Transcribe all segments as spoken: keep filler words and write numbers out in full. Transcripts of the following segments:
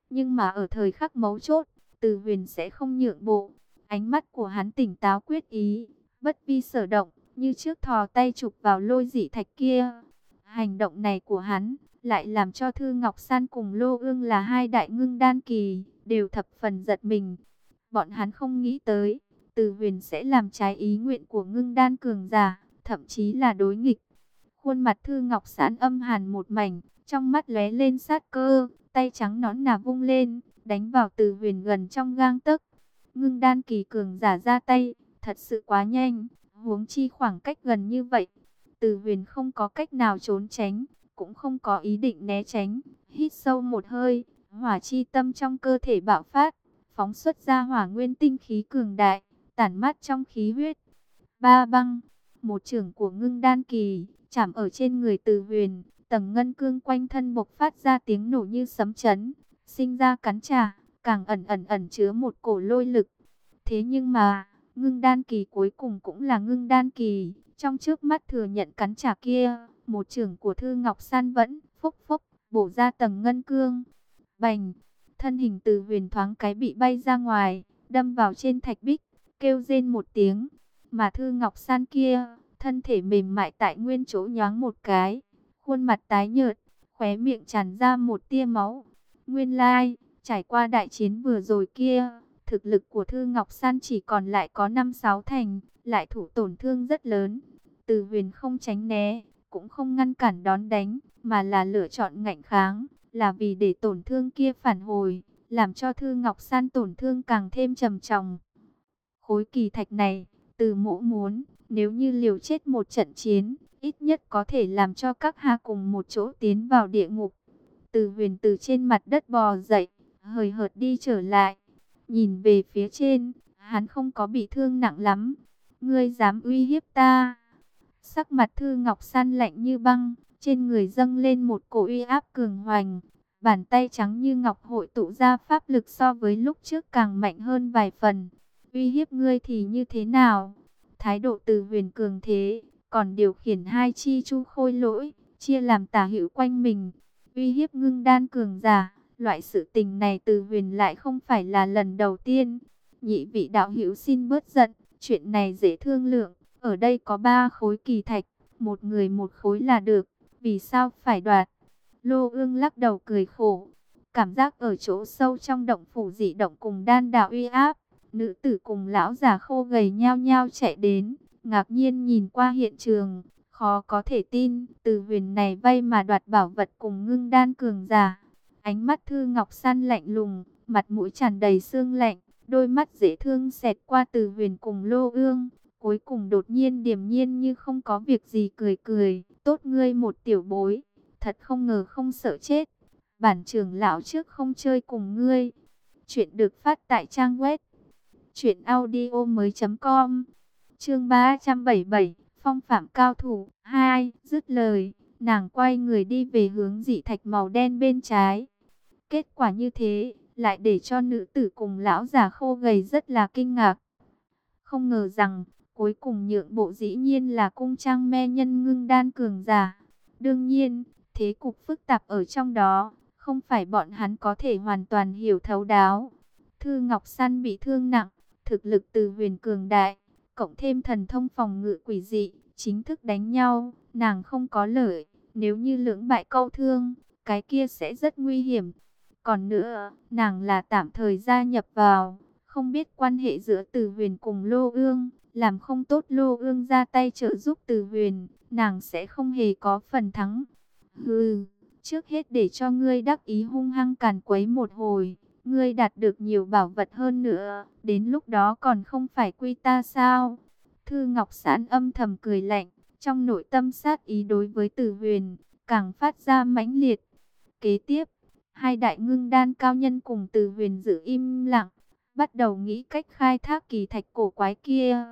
Nhưng mà ở thời khắc mấu chốt, Từ Huyền sẽ không nhượng bộ. Ánh mắt của hắn tỉnh táo quyết ý, bất vi sở động, như trước thò tay chụp vào lôi dị thạch kia. Hành động này của hắn lại làm cho Thư Ngọc San cùng Lô Ương là hai đại ngưng đan kỳ, đều thập phần giật mình. Bọn hắn không nghĩ tới, Từ Huyền sẽ làm trái ý nguyện của ngưng đan cường giả, thậm chí là đối nghịch. Khuôn mặt Thư Ngọc San âm hàn một mảnh, trong mắt lóe lên sát cơ, tay trắng nõn nà vung lên, đánh vào Từ Huyền gần trong gang tấc. Ngưng đan kỳ cường giả ra tay, thật sự quá nhanh, huống chi khoảng cách gần như vậy. Từ Huyền không có cách nào trốn tránh, cũng không có ý định né tránh, hít sâu một hơi, hỏa chi tâm trong cơ thể bạo phát, phóng xuất ra hỏa nguyên tinh khí cường đại, tản mát trong khí huyết. Ba băng, một trưởng của ngưng đan kỳ, chạm ở trên người Từ Huyền, tầng ngân cương quanh thân bộc phát ra tiếng nổ như sấm chấn, sinh ra cắn trả, càng ẩn ẩn ẩn chứa một cổ lôi lực. Thế nhưng mà, ngưng đan kỳ cuối cùng cũng là ngưng đan kỳ, trong trước mắt thừa nhận cắn trả kia, một trưởng của Thư Ngọc San vẫn phốc phốc bổ ra tầng ngân cương. Bành, thân hình Từ Huyền thoáng cái bị bay ra ngoài, đâm vào trên thạch bích, kêu rên một tiếng. Mà Thư Ngọc San kia, thân thể mềm mại tại nguyên chỗ nhoáng một cái, khuôn mặt tái nhợt, khóe miệng tràn ra một tia máu. Nguyên lai, trải qua đại chiến vừa rồi kia, thực lực của Thư Ngọc San chỉ còn lại có năm sáu thành, lại thủ tổn thương rất lớn. Từ Huyền không tránh né, cũng không ngăn cản đón đánh, mà là lựa chọn ngạnh kháng, là vì để tổn thương kia phản hồi, làm cho Thư Ngọc San tổn thương càng thêm trầm trọng. Khối kỳ thạch này, Từ Mỗ muốn, nếu như liều chết một trận chiến, ít nhất có thể làm cho các ha cùng một chỗ tiến vào địa ngục. Từ Huyền từ trên mặt đất bò dậy, hời hợt đi trở lại, nhìn về phía trên, hắn không có bị thương nặng lắm. Ngươi dám uy hiếp ta? Sắc mặt Thư Ngọc San lạnh như băng, trên người dâng lên một cổ uy áp cường hoành. Bàn tay trắng như ngọc hội tụ ra pháp lực so với lúc trước càng mạnh hơn vài phần. Uy hiếp ngươi thì như thế nào? Thái độ Từ Huyền cường thế, còn điều khiển hai chi chu khôi lỗi, chia làm tả hữu quanh mình. Uy hiếp ngưng đan cường giả, loại sự tình này Từ Huyền lại không phải là lần đầu tiên. Nhị vị đạo hữu xin bớt giận, chuyện này dễ thương lượng. Ở đây có ba khối kỳ thạch, một người một khối là được, vì sao phải đoạt? Lô Ương lắc đầu cười khổ, cảm giác ở chỗ sâu trong động phủ dị động cùng đan đạo uy áp. Nữ tử cùng lão già khô gầy nhao nhao chạy đến, ngạc nhiên nhìn qua hiện trường, khó có thể tin, Từ Huyền này vay mà đoạt bảo vật cùng ngưng đan cường giả. Ánh mắt Thư Ngọc San lạnh lùng, mặt mũi tràn đầy sương lạnh, đôi mắt dễ thương xẹt qua Từ Huyền cùng Lô Ương, cuối cùng đột nhiên điềm nhiên như không có việc gì cười cười, tốt ngươi một tiểu bối, thật không ngờ không sợ chết, bản trưởng lão trước không chơi cùng ngươi. Chuyện được phát tại trang web truyện audio mới chấm com. Chương ba trăm bảy mươi bảy, phong phạm cao thủ hai. Dứt lời, nàng quay người đi về hướng dị thạch màu đen bên trái. Kết quả như thế, lại để cho nữ tử cùng lão già khô gầy rất là kinh ngạc. Không ngờ rằng, cuối cùng nhượng bộ dĩ nhiên là cung trang me nhân ngưng đan cường giả. Đương nhiên, thế cục phức tạp ở trong đó, không phải bọn hắn có thể hoàn toàn hiểu thấu đáo. Thư Ngọc San bị thương nặng, thực lực Từ Huyền cường đại, cộng thêm thần thông phòng ngự quỷ dị, chính thức đánh nhau, nàng không có lợi. Nếu như lưỡng bại câu thương, cái kia sẽ rất nguy hiểm. Còn nữa, nàng là tạm thời gia nhập vào, không biết quan hệ giữa Từ Huyền cùng Lô Ương, làm không tốt Lô Ương ra tay trợ giúp Từ Huyền, nàng sẽ không hề có phần thắng. Hừ, trước hết để cho ngươi đắc ý hung hăng càn quấy một hồi, ngươi đạt được nhiều bảo vật hơn nữa, đến lúc đó còn không phải quy ta sao? Thư Ngọc Sãn âm thầm cười lạnh, trong nội tâm sát ý đối với Từ Huyền, càng phát ra mãnh liệt. Kế tiếp, hai đại ngưng đan cao nhân cùng Từ Huyền giữ im lặng, bắt đầu nghĩ cách khai thác kỳ thạch cổ quái kia.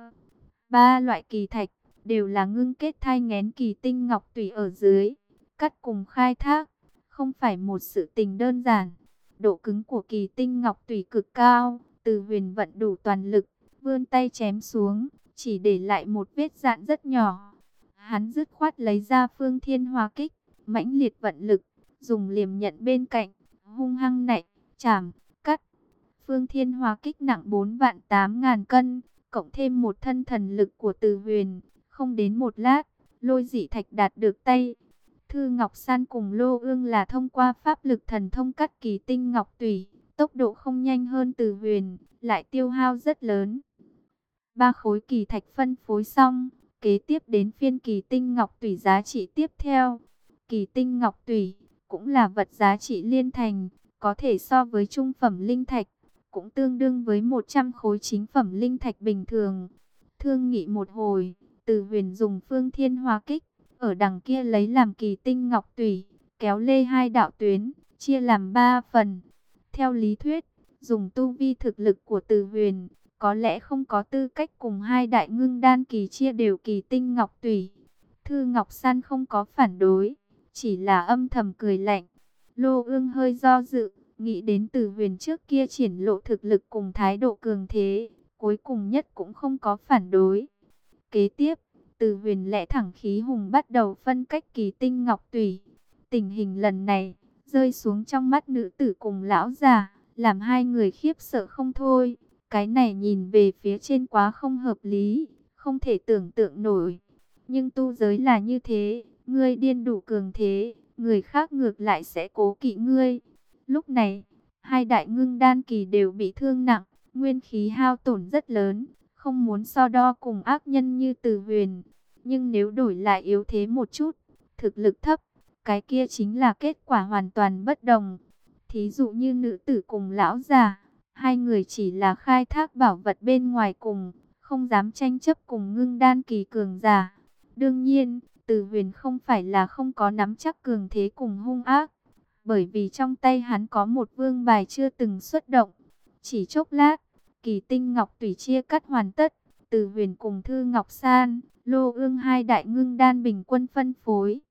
Ba loại kỳ thạch, đều là ngưng kết thai nghén kỳ tinh ngọc tùy ở dưới, cắt cùng khai thác, không phải một sự tình đơn giản. Độ cứng của kỳ tinh ngọc tùy cực cao, Từ Huyền vận đủ toàn lực, vươn tay chém xuống, chỉ để lại một vết dạn rất nhỏ. Hắn dứt khoát lấy ra Phương Thiên Hỏa Kích, mãnh liệt vận lực, dùng liềm nhận bên cạnh, hung hăng nạy, chảm, cắt. Phương Thiên Hóa kích nặng bốn vạn tám ngàn cân, cộng thêm một thân thần lực của Từ Huyền, không đến một lát, lôi dị thạch đạt được tay. Thư Ngọc San cùng Lô Ương là thông qua pháp lực thần thông cắt kỳ tinh ngọc tủy, tốc độ không nhanh hơn Từ Huyền, lại tiêu hao rất lớn. Ba khối kỳ thạch phân phối xong, kế tiếp đến phiên kỳ tinh ngọc tủy giá trị tiếp theo. Kỳ tinh ngọc tủy cũng là vật giá trị liên thành, có thể so với trung phẩm linh thạch, cũng tương đương với một trăm khối chính phẩm linh thạch bình thường. Thương nghị một hồi, Từ Huyền dùng Phương Thiên Hóa kích, ở đằng kia lấy làm kỳ tinh ngọc tủy, kéo lê hai đạo tuyến, chia làm ba phần. Theo lý thuyết, dùng tu vi thực lực của Từ Huyền, có lẽ không có tư cách cùng hai đại ngưng đan kỳ chia đều kỳ tinh ngọc tủy. Thư Ngọc San không có phản đối, chỉ là âm thầm cười lạnh. Lô Ương hơi do dự, nghĩ đến Từ Huyền trước kia triển lộ thực lực cùng thái độ cường thế, cuối cùng nhất cũng không có phản đối. Kế tiếp, Từ Huyền lẽ thẳng khí hùng bắt đầu phân cách kỳ tinh ngọc tủy. Tình hình lần này, rơi xuống trong mắt nữ tử cùng lão già, làm hai người khiếp sợ không thôi. Cái này nhìn về phía trên quá không hợp lý, không thể tưởng tượng nổi. Nhưng tu giới là như thế, ngươi điên đủ cường thế, người khác ngược lại sẽ cố kỵ ngươi. Lúc này, hai đại ngưng đan kỳ đều bị thương nặng, nguyên khí hao tổn rất lớn, không muốn so đo cùng ác nhân như Từ Huyền. Nhưng nếu đổi lại yếu thế một chút, thực lực thấp, cái kia chính là kết quả hoàn toàn bất đồng. Thí dụ như nữ tử cùng lão già, hai người chỉ là khai thác bảo vật bên ngoài cùng, không dám tranh chấp cùng ngưng đan kỳ cường giả. Đương nhiên, Từ Huyền không phải là không có nắm chắc cường thế cùng hung ác, bởi vì trong tay hắn có một vương bài chưa từng xuất động. Chỉ chốc lát, kỳ tinh ngọc tủy chia cắt hoàn tất, Từ Huyền cùng Thư Ngọc San, Lô Ương hai đại ngưng đan bình quân phân phối.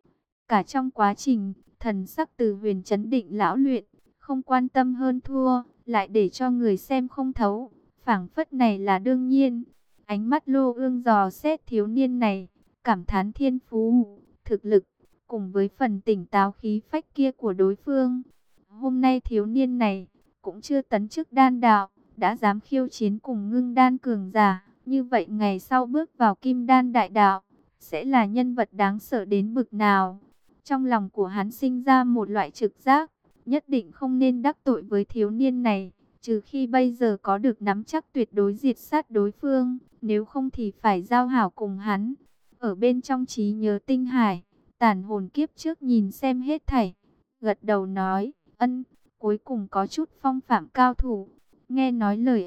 Cả trong quá trình, thần sắc Từ Huyền trấn định lão luyện, không quan tâm hơn thua, lại để cho người xem không thấu, phảng phất này là đương nhiên. Ánh mắt Lô Ương dò xét thiếu niên này, cảm thán thiên phú, thực lực, cùng với phần tỉnh táo khí phách kia của đối phương. Hôm nay thiếu niên này, cũng chưa tấn chức đan đạo, đã dám khiêu chiến cùng ngưng đan cường giả, như vậy ngày sau bước vào kim đan đại đạo, sẽ là nhân vật đáng sợ đến bực nào. Trong lòng của hắn sinh ra một loại trực giác, nhất định không nên đắc tội với thiếu niên này, trừ khi bây giờ có được nắm chắc tuyệt đối diệt sát đối phương, nếu không thì phải giao hảo cùng hắn. Ở bên trong trí nhớ tinh hải, tàn hồn kiếp trước nhìn xem hết thảy, gật đầu nói, ân, cuối cùng có chút phong phạm cao thủ. Nghe nói lời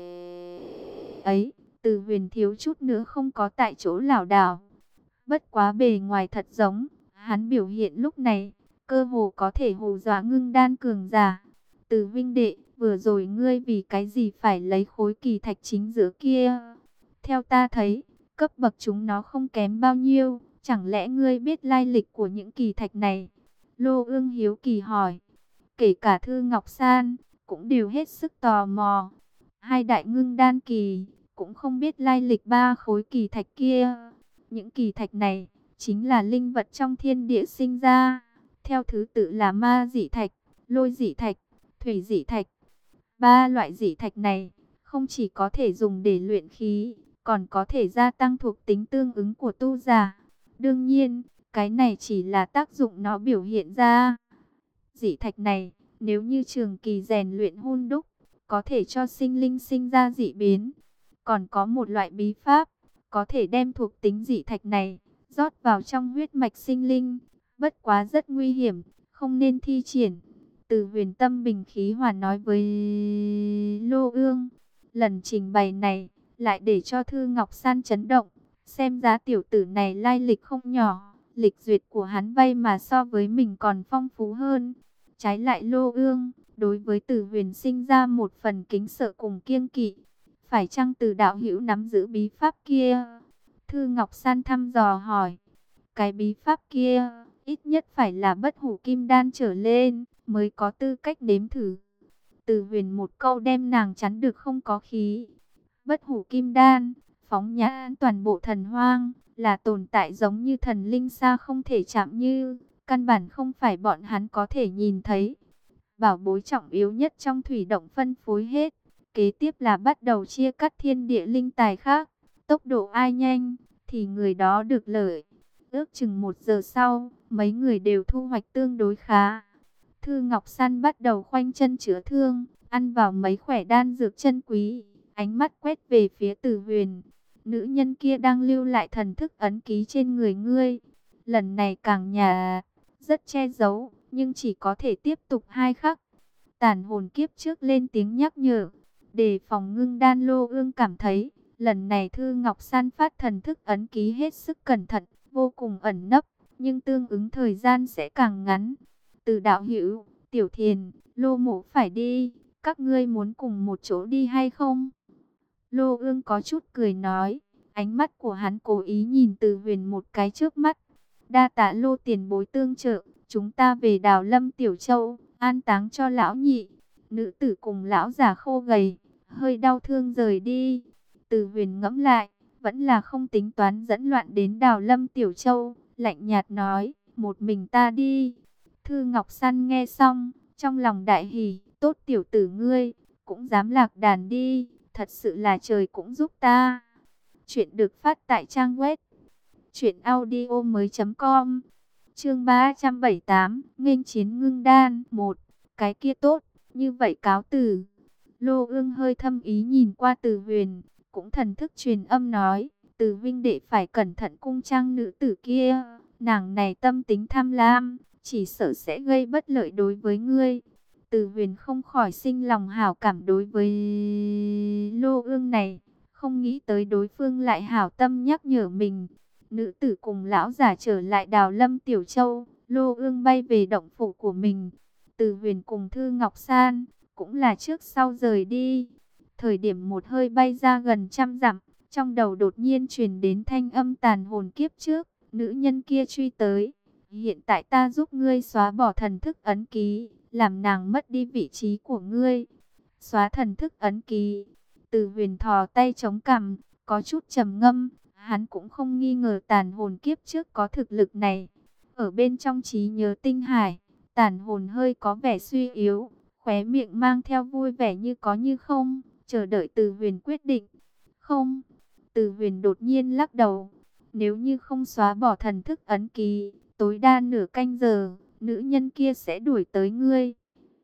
ấy, Từ Huyền thiếu chút nữa không có tại chỗ lảo đảo. Bất quá bề ngoài thật giống, hắn biểu hiện lúc này, cơ hồ có thể hù dọa ngưng đan cường giả. Từ huynh đệ, vừa rồi ngươi vì cái gì phải lấy khối kỳ thạch chính giữa kia? Theo ta thấy, cấp bậc chúng nó không kém bao nhiêu, chẳng lẽ ngươi biết lai lịch của những kỳ thạch này? Lô Ương hiếu kỳ hỏi. Kể cả Thư Ngọc San, cũng đều hết sức tò mò. Hai đại ngưng đan kỳ, cũng không biết lai lịch ba khối kỳ thạch kia. Những kỳ thạch này, chính là linh vật trong thiên địa sinh ra. Theo thứ tự là ma dị thạch, lôi dị thạch, thủy dị thạch. Ba loại dị thạch này, không chỉ có thể dùng để luyện khí, còn có thể gia tăng thuộc tính tương ứng của tu giả. Đương nhiên, cái này chỉ là tác dụng nó biểu hiện ra. Dị thạch này, nếu như trường kỳ rèn luyện hun đúc, có thể cho sinh linh sinh ra dị biến. Còn có một loại bí pháp, có thể đem thuộc tính dị thạch này, rót vào trong huyết mạch sinh linh. Bất quá rất nguy hiểm, không nên thi triển. Từ Huyền tâm bình khí hòa nói với Lô Ương. Lần trình bày này, lại để cho Thư Ngọc San chấn động. Xem giá tiểu tử này lai lịch không nhỏ, lịch duyệt của hắn vay mà so với mình còn phong phú hơn. Trái lại Lô Ương, đối với Từ Huyền sinh ra một phần kính sợ cùng kiêng kỵ. Phải chăng Từ đạo hữu nắm giữ bí pháp kia? Thư Ngọc San thăm dò hỏi. Cái bí pháp kia, ít nhất phải là bất hủ kim đan trở lên, mới có tư cách nếm thử. Từ Huyền một câu đem nàng chắn được không có khí. Bất hủ kim đan, phóng nhãn toàn bộ thần hoang, là tồn tại giống như thần linh xa không thể chạm như, căn bản không phải bọn hắn có thể nhìn thấy. bảo bối trọng yếu nhất trong thủy động phân phối hết. Kế tiếp là bắt đầu chia cắt thiên địa linh tài khác. Tốc độ ai nhanh, thì người đó được lợi. Ước chừng một giờ sau, mấy người đều thu hoạch tương đối khá. Thư Ngọc San bắt đầu khoanh chân chữa thương, ăn vào mấy khỏe đan dược chân quý. Ánh mắt quét về phía Tử Huyền. Nữ nhân kia đang lưu lại thần thức ấn ký trên người ngươi. Lần này càng nhà, rất che giấu, nhưng chỉ có thể tiếp tục hai khắc. Tàn hồn kiếp trước lên tiếng nhắc nhở. Để phòng ngưng đan Lô Ương cảm thấy, lần này Thư Ngọc San phát thần thức ấn ký hết sức cẩn thận, vô cùng ẩn nấp, nhưng tương ứng thời gian sẽ càng ngắn. Từ đạo hữu, Tiểu Thiền, Lô Mộ phải đi, các ngươi muốn cùng một chỗ đi hay không? Lô Ương có chút cười nói, ánh mắt của hắn cố ý nhìn Từ Huyền một cái trước mắt. Đa tạ Lô tiền bối tương trợ, chúng ta về Đào Lâm Tiểu Châu, an táng cho lão nhị. Nữ tử cùng lão già khô gầy, hơi đau thương rời đi. Từ Huyền ngẫm lại, vẫn là không tính toán dẫn loạn đến Đào Lâm Tiểu Châu, lạnh nhạt nói, một mình ta đi. Thư Ngọc San nghe xong, trong lòng đại hỉ, tốt tiểu tử ngươi, cũng dám lạc đàn đi, thật sự là trời cũng giúp ta. Chuyện được phát tại trang web truyện audio mới.com. Chương ba trăm bảy mươi tám, nghênh chiến ngưng đan. Một, cái kia tốt, như vậy cáo từ. Lô Ương hơi thâm ý nhìn qua Từ Huyền, cũng thần thức truyền âm nói, Từ huynh đệ phải cẩn thận cung trang nữ tử kia, nàng này tâm tính tham lam, chỉ sợ sẽ gây bất lợi đối với ngươi. Từ Huyền không khỏi sinh lòng hảo cảm đối với Lô Ương này, không nghĩ tới đối phương lại hảo tâm nhắc nhở mình. Nữ tử cùng lão giả trở lại Đào Lâm Tiểu Châu, Lô Ương bay về động phủ của mình. Từ Huyền cùng Thư Ngọc San cũng là trước sau rời đi. Thời điểm một hơi bay ra gần trăm dặm, trong đầu đột nhiên truyền đến thanh âm tàn hồn kiếp trước, nữ nhân kia truy tới. Hiện tại ta giúp ngươi xóa bỏ thần thức ấn ký, làm nàng mất đi vị trí của ngươi. Xóa thần thức ấn ký. Từ Huyền thò tay chống cằm, có chút trầm ngâm. Hắn cũng không nghi ngờ tàn hồn kiếp trước có thực lực này. Ở bên trong trí nhớ tinh hải, tàn hồn hơi có vẻ suy yếu, khóe miệng mang theo vui vẻ như có như không, chờ đợi Từ Huyền quyết định. Không, Từ Huyền đột nhiên lắc đầu. Nếu như không xóa bỏ thần thức ấn ký, tối đa nửa canh giờ, nữ nhân kia sẽ đuổi tới ngươi.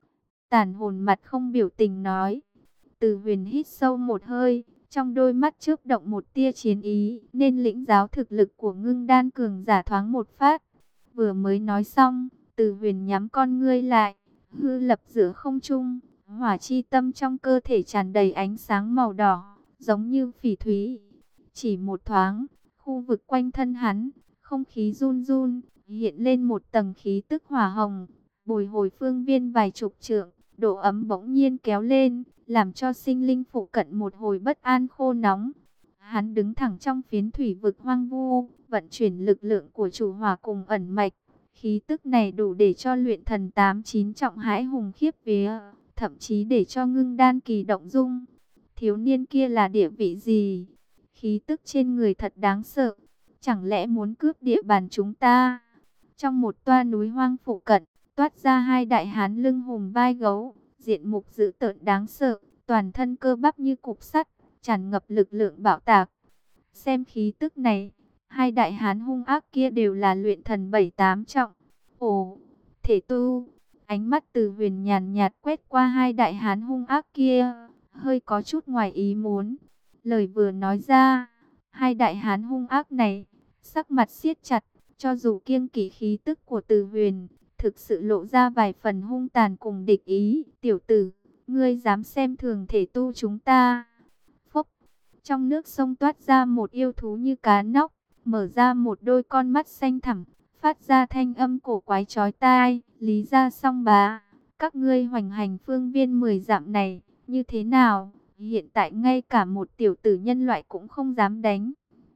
Tàn hồn mặt không biểu tình nói. Từ Huyền hít sâu một hơi, trong đôi mắt chớp động một tia chiến ý, nên lĩnh giáo thực lực của ngưng đan cường giả thoáng một phát. Vừa mới nói xong, Từ Huyền nhắm con ngươi lại, hư lập giữa không trung, hỏa chi tâm trong cơ thể tràn đầy ánh sáng màu đỏ, giống như phỉ thúy. Chỉ một thoáng, khu vực quanh thân hắn, không khí run run, hiện lên một tầng khí tức hỏa hồng, bồi hồi phương viên vài chục trượng, độ ấm bỗng nhiên kéo lên, làm cho sinh linh phụ cận một hồi bất an khô nóng. Hắn đứng thẳng trong phiến thủy vực hoang vu, vận chuyển lực lượng của chủ hỏa cùng ẩn mạch. Khí tức này đủ để cho luyện thần tám chín trọng hãi hùng khiếp vía, thậm chí để cho ngưng đan kỳ động dung. Thiếu niên kia là địa vị gì? Khí tức trên người thật đáng sợ. Chẳng lẽ muốn cướp địa bàn chúng ta? Trong một toa núi hoang phụ cận, toát ra hai đại hán lưng hùm vai gấu, diện mục dữ tợn đáng sợ, toàn thân cơ bắp như cục sắt, tràn ngập lực lượng bạo tạc. Xem khí tức này, hai đại hán hung ác kia đều là luyện thần bảy tám trọng. Ồ, thể tu. Ánh mắt Từ Huyền nhàn nhạt quét qua hai đại hán hung ác kia, hơi có chút ngoài ý muốn. Lời vừa nói ra, hai đại hán hung ác này, sắc mặt siết chặt, cho dù kiêng kỵ khí tức của Từ Huyền, thực sự lộ ra vài phần hung tàn cùng địch ý. Tiểu tử, ngươi dám xem thường thể tu chúng ta? Phốc, trong nước sông toát ra một yêu thú như cá nóc, mở ra một đôi con mắt xanh thẳm, phát ra thanh âm cổ quái chói tai. Lý Gia Song Bá, các ngươi hoành hành phương viên mười dặm này, như thế nào? Hiện tại ngay cả một tiểu tử nhân loại cũng không dám đánh.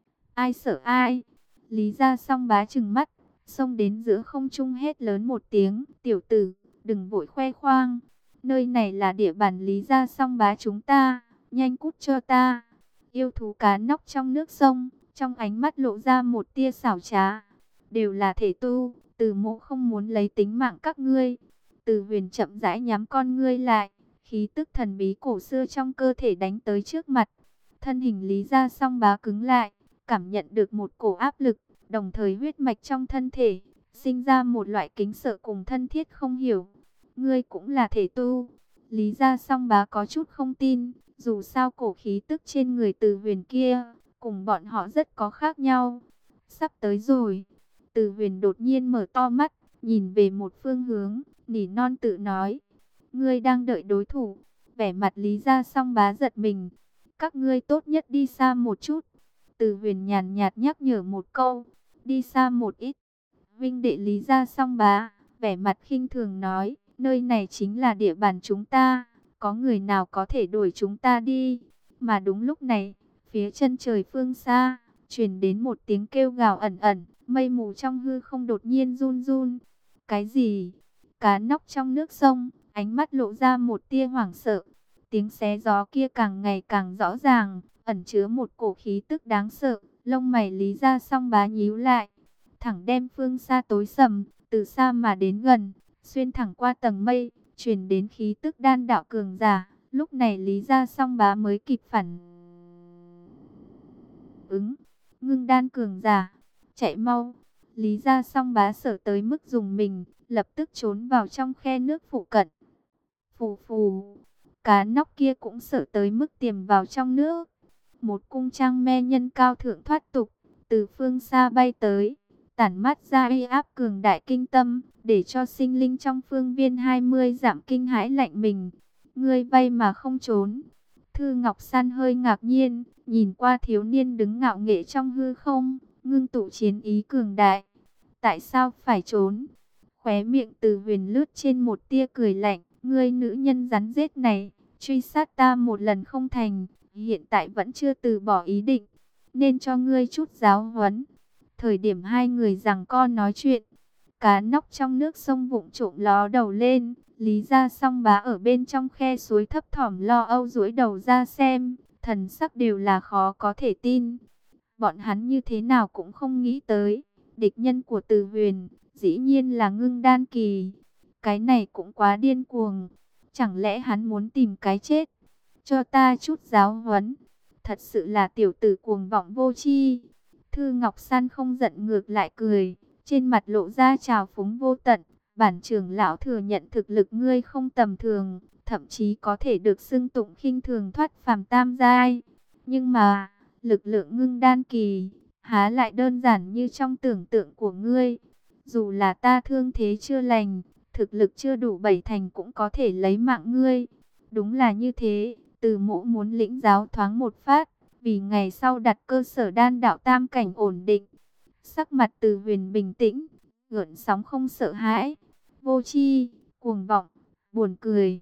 Ai sợ ai? Lý Gia Song Bá trừng mắt, xông đến giữa không trung hét lớn một tiếng. Tiểu tử, đừng vội khoe khoang. Nơi này là địa bàn Lý Gia Song Bá chúng ta, nhanh cút cho ta. Yêu thú cá nóc trong nước sông, trong ánh mắt lộ ra một tia xảo trá. Đều là thể tu, Từ Mộ không muốn lấy tính mạng các ngươi. Từ Huyền chậm rãi nhắm con ngươi lại, khí tức thần bí cổ xưa trong cơ thể đánh tới trước mặt. Thân hình Lý Gia Song Bá cứng lại, cảm nhận được một cổ áp lực, đồng thời huyết mạch trong thân thể sinh ra một loại kính sợ cùng thân thiết không hiểu. Ngươi cũng là thể tu? Lý Gia Song Bá có chút không tin, dù sao cổ khí tức trên người Từ Huyền kia cùng bọn họ rất có khác nhau. Sắp tới rồi. Từ Huyền đột nhiên mở to mắt, nhìn về một phương hướng, nỉ non tự nói: ngươi đang đợi đối thủ. Vẻ mặt Lý Gia Song Bá giật mình. Các ngươi tốt nhất đi xa một chút. Từ Huyền nhàn nhạt nhắc nhở một câu. Đi xa một ít. Vinh đệ Lý Gia Song Bá vẻ mặt khinh thường nói: nơi này chính là địa bàn chúng ta, có người nào có thể đuổi chúng ta đi? Mà đúng lúc này, phía chân trời phương xa truyền đến một tiếng kêu gào ẩn ẩn, mây mù trong hư không đột nhiên run run. Cái gì? Cá nóc trong nước sông, ánh mắt lộ ra một tia hoảng sợ. Tiếng xé gió kia càng ngày càng rõ ràng, ẩn chứa một cổ khí tức đáng sợ. Lông mày Lý Gia Song Bá nhíu lại, thẳng đem phương xa tối sầm, từ xa mà đến gần, xuyên thẳng qua tầng mây, truyền đến khí tức đan đạo cường giả. Lúc này Lý Gia Song Bá mới kịp phản ứng. Ngưng đan cường giả, chạy mau! Lý Gia Song Bá sợ tới mức dùng mình, lập tức trốn vào trong khe nước phụ cận. Phù phù, cá nóc kia cũng sợ tới mức tiềm vào trong nước. Một cung trang me nhân cao thượng thoát tục, từ phương xa bay tới, tản mát ra uy áp cường đại kinh tâm, để cho sinh linh trong phương viên hai mươi dặm kinh hãi lạnh mình. Ngươi bay mà không trốn. Thư Ngọc San hơi ngạc nhiên, nhìn qua thiếu niên đứng ngạo nghễ trong hư không, ngưng tụ chiến ý cường đại. Tại sao phải trốn? Khóe miệng Từ Huyền lướt trên một tia cười lạnh. Ngươi nữ nhân rắn rết này, truy sát ta một lần không thành, hiện tại vẫn chưa từ bỏ ý định, nên cho ngươi chút giáo huấn. Thời điểm hai người giằng co nói chuyện, cá nóc trong nước sông vụng trộm ló đầu lên. Lý Gia Song Bá ở bên trong khe suối thấp thỏm lo âu duỗi đầu ra xem, thần sắc đều là khó có thể tin. Bọn hắn như thế nào cũng không nghĩ tới, địch nhân của Từ Huyền dĩ nhiên là ngưng đan kỳ. Cái này cũng quá điên cuồng. Chẳng lẽ hắn muốn tìm cái chết? Cho ta chút giáo huấn. Thật sự là tiểu tử cuồng vọng vô tri. Thư Ngọc San không giận ngược lại cười, trên mặt lộ ra trào phúng vô tận. Bản trưởng lão thừa nhận thực lực ngươi không tầm thường, thậm chí có thể được xưng tụng khinh thường thoát phàm tam giai. Nhưng mà, lực lượng ngưng đan kỳ, há lại đơn giản như trong tưởng tượng của ngươi. Dù là ta thương thế chưa lành, thực lực chưa đủ bảy thành cũng có thể lấy mạng ngươi. Đúng là như thế, Từ Mỗ muốn lĩnh giáo thoáng một phát, vì ngày sau đặt cơ sở đan đạo tam cảnh ổn định. Sắc mặt Từ Huyền bình tĩnh, gợn sóng không sợ hãi. Vô tri, cuồng vọng, buồn cười.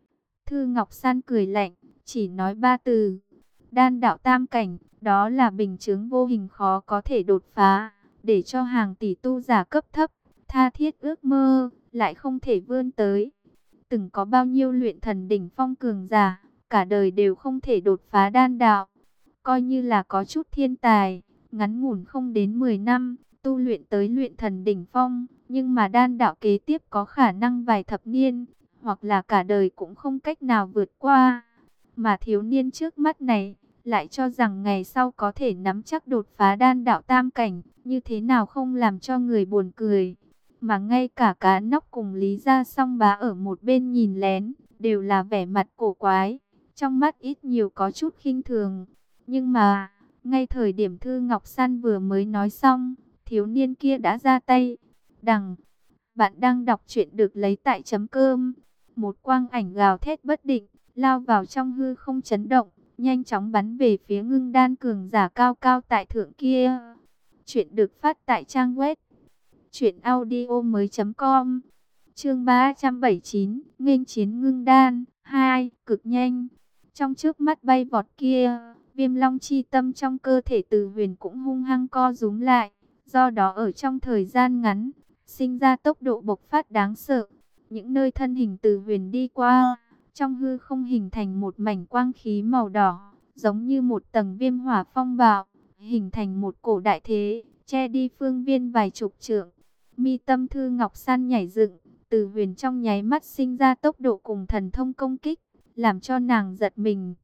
Thư Ngọc San cười lạnh, chỉ nói ba từ: đan đạo tam cảnh. Đó là bình chướng vô hình khó có thể đột phá, để cho hàng tỷ tu giả cấp thấp tha thiết ước mơ, lại không thể vươn tới. Từng có bao nhiêu luyện thần đỉnh phong cường giả, cả đời đều không thể đột phá đan đạo. Coi như là có chút thiên tài, ngắn ngủn không đến mười năm, tu luyện tới luyện thần đỉnh phong, nhưng mà đan đạo kế tiếp có khả năng vài thập niên, hoặc là cả đời cũng không cách nào vượt qua. Mà thiếu niên trước mắt này, lại cho rằng ngày sau có thể nắm chắc đột phá đan đạo tam cảnh, như thế nào không làm cho người buồn cười. Mà ngay cả cá nóc cùng Lý Gia Song Bá ở một bên nhìn lén, đều là vẻ mặt cổ quái, trong mắt ít nhiều có chút khinh thường. Nhưng mà, ngay thời điểm Thư Ngọc San vừa mới nói xong, thiếu niên kia đã ra tay. Đằng, bạn đang đọc truyện được lấy tại chấm cơm. Một quang ảnh gào thét bất định, lao vào trong hư không chấn động, nhanh chóng bắn về phía ngưng đan cường giả cao cao tại thượng kia. Chuyện được phát tại trang web truyện audio mới chấm com. Chương ba trăm bảy mươi chín, nghênh chiến ngưng đan hai, cực nhanh. Trong trước mắt bay vọt kia, Viêm Long chi tâm trong cơ thể Từ Huyền cũng hung hăng co rúm lại, do đó ở trong thời gian ngắn sinh ra tốc độ bộc phát đáng sợ. Những nơi thân hình Từ Huyền đi qua, trong hư không hình thành một mảnh quang khí màu đỏ, giống như một tầng viêm hỏa phong bạo, hình thành một cổ đại thế, che đi phương viên vài chục trượng. Mi tâm Thư Ngọc San nhảy dựng, Từ Huyền trong nháy mắt sinh ra tốc độ cùng thần thông công kích, làm cho nàng giật mình.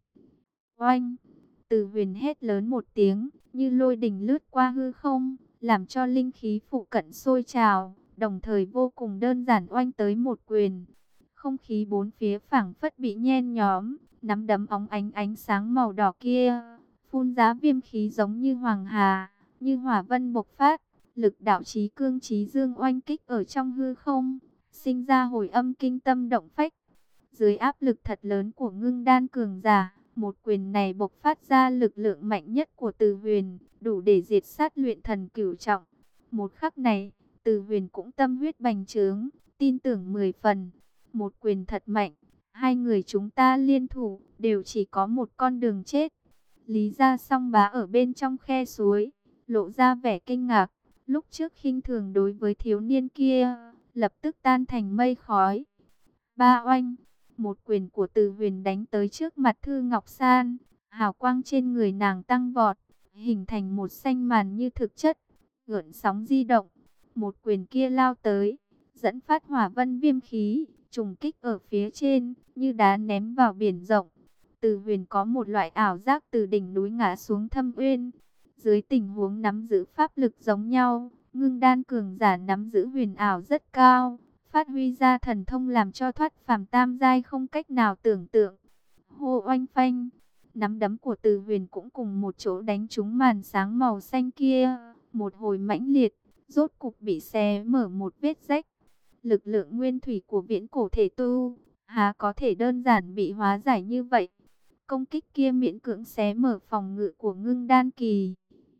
Oanh! Từ Huyền hét lớn một tiếng, như lôi đình lướt qua hư không, làm cho linh khí phụ cận sôi trào, đồng thời vô cùng đơn giản oanh tới một quyền. Không khí bốn phía phảng phất bị nhen nhóm, nắm đấm óng ánh ánh sáng màu đỏ kia, phun ra viêm khí giống như hoàng hà, như hỏa vân bộc phát, lực đạo chí cương chí dương oanh kích ở trong hư không, sinh ra hồi âm kinh tâm động phách. Dưới áp lực thật lớn của ngưng đan cường giả, một quyền này bộc phát ra lực lượng mạnh nhất của Từ Huyền, đủ để diệt sát luyện thần cửu trọng. Một khắc này, Từ Huyền cũng tâm huyết bành trướng, tin tưởng mười phần. Một quyền thật mạnh, hai người chúng ta liên thủ, đều chỉ có một con đường chết. Lý Gia Song Bá ở bên trong khe suối, lộ ra vẻ kinh ngạc. Lúc trước khinh thường đối với thiếu niên kia, lập tức tan thành mây khói. Ba oanh! Một quyền của Từ Huyền đánh tới trước mặt Thư Ngọc San, hào quang trên người nàng tăng vọt, hình thành một xanh màn như thực chất, gợn sóng di động. Một quyền kia lao tới, dẫn phát hỏa vân viêm khí, trùng kích ở phía trên, như đá ném vào biển rộng. Từ Huyền có một loại ảo giác từ đỉnh núi ngã xuống thâm uyên. Dưới tình huống nắm giữ pháp lực giống nhau, ngưng đan cường giả nắm giữ huyền ảo rất cao, phát huy ra thần thông làm cho thoát phàm tam giai không cách nào tưởng tượng. Hô oanh phanh, nắm đấm của Từ Huyền cũng cùng một chỗ đánh trúng màn sáng màu xanh kia, một hồi mãnh liệt, rốt cục bị xé mở một vết rách. Lực lượng nguyên thủy của viễn cổ thể tu, há có thể đơn giản bị hóa giải như vậy. Công kích kia miễn cưỡng xé mở phòng ngự của ngưng đan kỳ.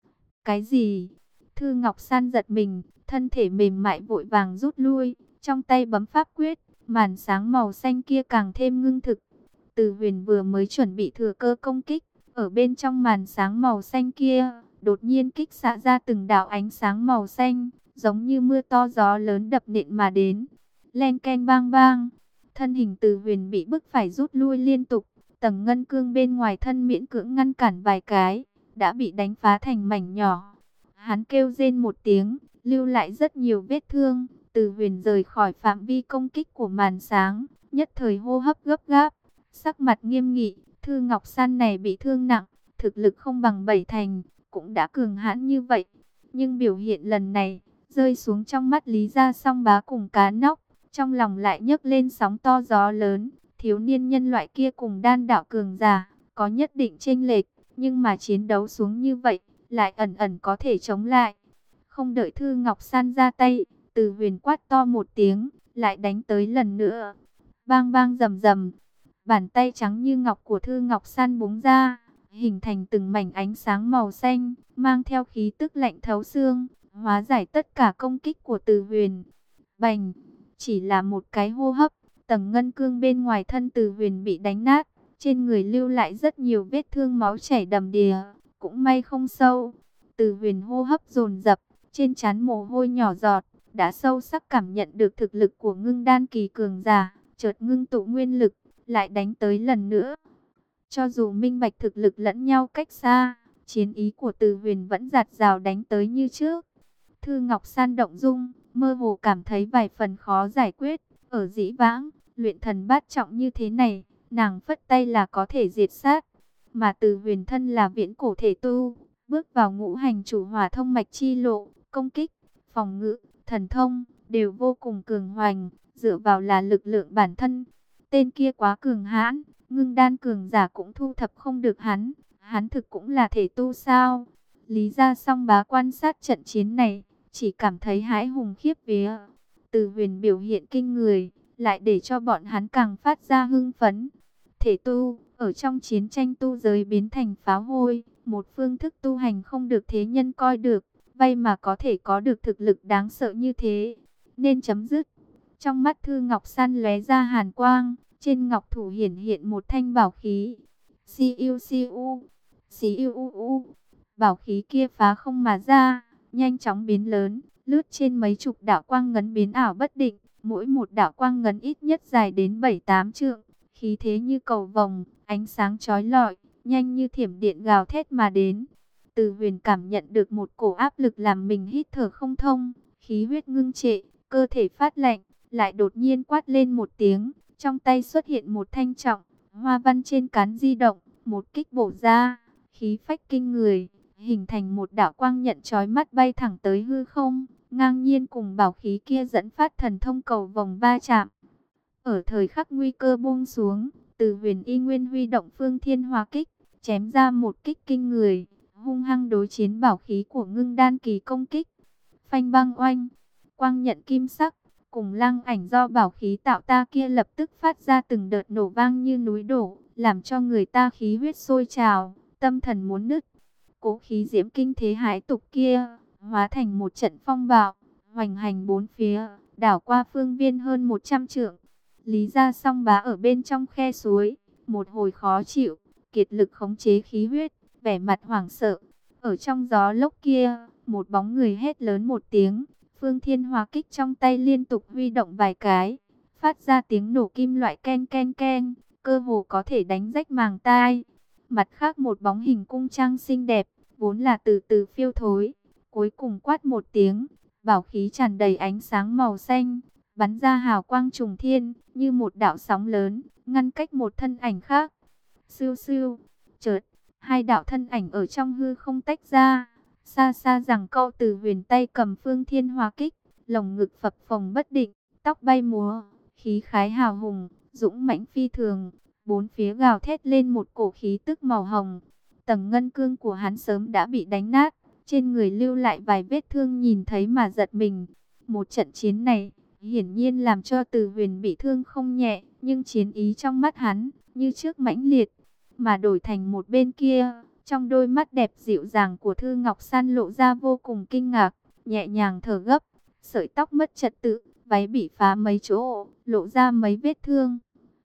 Cái gì? Thư Ngọc San giật mình, thân thể mềm mại vội vàng rút lui, trong tay bấm pháp quyết, màn sáng màu xanh kia càng thêm ngưng thực. Từ Huyền vừa mới chuẩn bị thừa cơ công kích, ở bên trong màn sáng màu xanh kia, đột nhiên kích xạ ra từng đạo ánh sáng màu xanh, giống như mưa to gió lớn đập nện mà đến. Len keng bang bang, thân hình Từ Huyền bị bức phải rút lui liên tục, tầng ngân cương bên ngoài thân miễn cưỡng ngăn cản vài cái, đã bị đánh phá thành mảnh nhỏ. Hắn kêu rên một tiếng, lưu lại rất nhiều vết thương. Từ Huyền rời khỏi phạm vi công kích của màn sáng, nhất thời hô hấp gấp gáp, sắc mặt nghiêm nghị. Thư Ngọc San này bị thương nặng, thực lực không bằng bảy thành, cũng đã cường hãn như vậy. Nhưng biểu hiện lần này, rơi xuống trong mắt Lý Gia Song Bá cùng cá nóc, trong lòng lại nhấc lên sóng to gió lớn. Thiếu niên nhân loại kia cùng đan đạo cường giả, có nhất định chênh lệch, nhưng mà chiến đấu xuống như vậy, lại ẩn ẩn có thể chống lại. Không đợi Thư Ngọc San ra tay, Từ Huyền quát to một tiếng, lại đánh tới lần nữa. Bang bang rầm rầm, bàn tay trắng như ngọc của Thư Ngọc San búng ra, hình thành từng mảnh ánh sáng màu xanh, mang theo khí tức lạnh thấu xương, hóa giải tất cả công kích của Từ Huyền. Bành, chỉ là một cái hô hấp, tầng ngân cương bên ngoài thân Từ Huyền bị đánh nát, trên người lưu lại rất nhiều vết thương máu chảy đầm đìa, cũng may không sâu. Từ Huyền hô hấp dồn dập, trên trán mồ hôi nhỏ giọt, đã sâu sắc cảm nhận được thực lực của ngưng đan kỳ cường giả, chợt ngưng tụ nguyên lực, lại đánh tới lần nữa. Cho dù minh bạch thực lực lẫn nhau cách xa, chiến ý của Từ Huyền vẫn giạt rào đánh tới như trước. Thư Ngọc San động dung, mơ hồ cảm thấy vài phần khó giải quyết. Ở dĩ vãng, luyện thần bát trọng như thế này, nàng phất tay là có thể diệt sát. Mà Từ Huyền thân là viễn cổ thể tu, bước vào ngũ hành chủ hỏa thông mạch chi lộ, công kích, phòng ngự, thần thông, đều vô cùng cường hoành, dựa vào là lực lượng bản thân. Tên kia quá cường hãn, ngưng đan cường giả cũng thu thập không được hắn, hắn thực cũng là thể tu sao? Lý Gia Song Bá quan sát trận chiến này, chỉ cảm thấy hãi hùng khiếp vía. Từ Huyền biểu hiện kinh người, lại để cho bọn hắn càng phát ra hưng phấn. Thể tu, ở trong chiến tranh tu giới biến thành pháo hôi, một phương thức tu hành không được thế nhân coi được, vậy mà có thể có được thực lực đáng sợ như thế, nên chấm dứt. Trong mắt Thư Ngọc San lóe ra hàn quang, trên ngọc thủ hiển hiện một thanh bảo khí. Siêu siêu, siêu u, bảo khí kia phá không mà ra, nhanh chóng biến lớn, lướt trên mấy chục đạo quang ngấn biến ảo bất định, mỗi một đạo quang ngấn ít nhất dài đến bảy tám trượng, khí thế như cầu vồng, ánh sáng chói lọi, nhanh như thiểm điện gào thét mà đến. Từ Huyền cảm nhận được một cổ áp lực làm mình hít thở không thông, khí huyết ngưng trệ, cơ thể phát lạnh, lại đột nhiên quát lên một tiếng, trong tay xuất hiện một thanh trọng, hoa văn trên cán di động, một kích bổ ra, khí phách kinh người, hình thành một đạo quang nhận chói mắt bay thẳng tới hư không, ngang nhiên cùng bảo khí kia dẫn phát thần thông cầu vòng va chạm. Ở thời khắc nguy cơ buông xuống, Từ Huyền y nguyên huy động Phương Thiên Hỏa Kích, chém ra một kích kinh người, hung hăng đối chiến bảo khí của Ngưng Đan kỳ công kích. Phanh băng oanh, quang nhận kim sắc, cùng lăng ảnh do bảo khí tạo ta kia lập tức phát ra từng đợt nổ vang như núi đổ, làm cho người ta khí huyết sôi trào, tâm thần muốn nứt. Cố khí diễm kinh thế hải tục kia, hóa thành một trận phong bạo, hoành hành bốn phía, đảo qua phương viên hơn một trăm trượng. Lý Gia Song Bá ở bên trong khe suối, một hồi khó chịu, kiệt lực khống chế khí huyết, vẻ mặt hoảng sợ. Ở trong gió lốc kia, một bóng người hét lớn một tiếng, Phương Thiên Hỏa Kích trong tay liên tục huy động vài cái, phát ra tiếng nổ kim loại ken ken ken, cơ hồ có thể đánh rách màng tai. Mặt khác một bóng hình cung trang xinh đẹp, vốn là từ từ phiêu thối, cuối cùng quát một tiếng, bảo khí tràn đầy ánh sáng màu xanh, bắn ra hào quang trùng thiên, như một đạo sóng lớn, ngăn cách một thân ảnh khác. Siêu siêu, chợt, hai đạo thân ảnh ở trong hư không tách ra, xa xa rằng câu Từ Huyền tay cầm Phương Thiên Hỏa Kích, lồng ngực phập phồng bất định, tóc bay múa, khí khái hào hùng, dũng mãnh phi thường, bốn phía gào thét lên một cổ khí tức màu hồng. Tầng ngân cương của hắn sớm đã bị đánh nát, trên người lưu lại vài vết thương nhìn thấy mà giật mình. Một trận chiến này, hiển nhiên làm cho Từ Huyền bị thương không nhẹ, nhưng chiến ý trong mắt hắn, như trước mãnh liệt, mà đổi thành một bên kia, trong đôi mắt đẹp dịu dàng của Thư Ngọc San lộ ra vô cùng kinh ngạc, nhẹ nhàng thở gấp, sợi tóc mất trật tự, váy bị phá mấy chỗ, lộ ra mấy vết thương.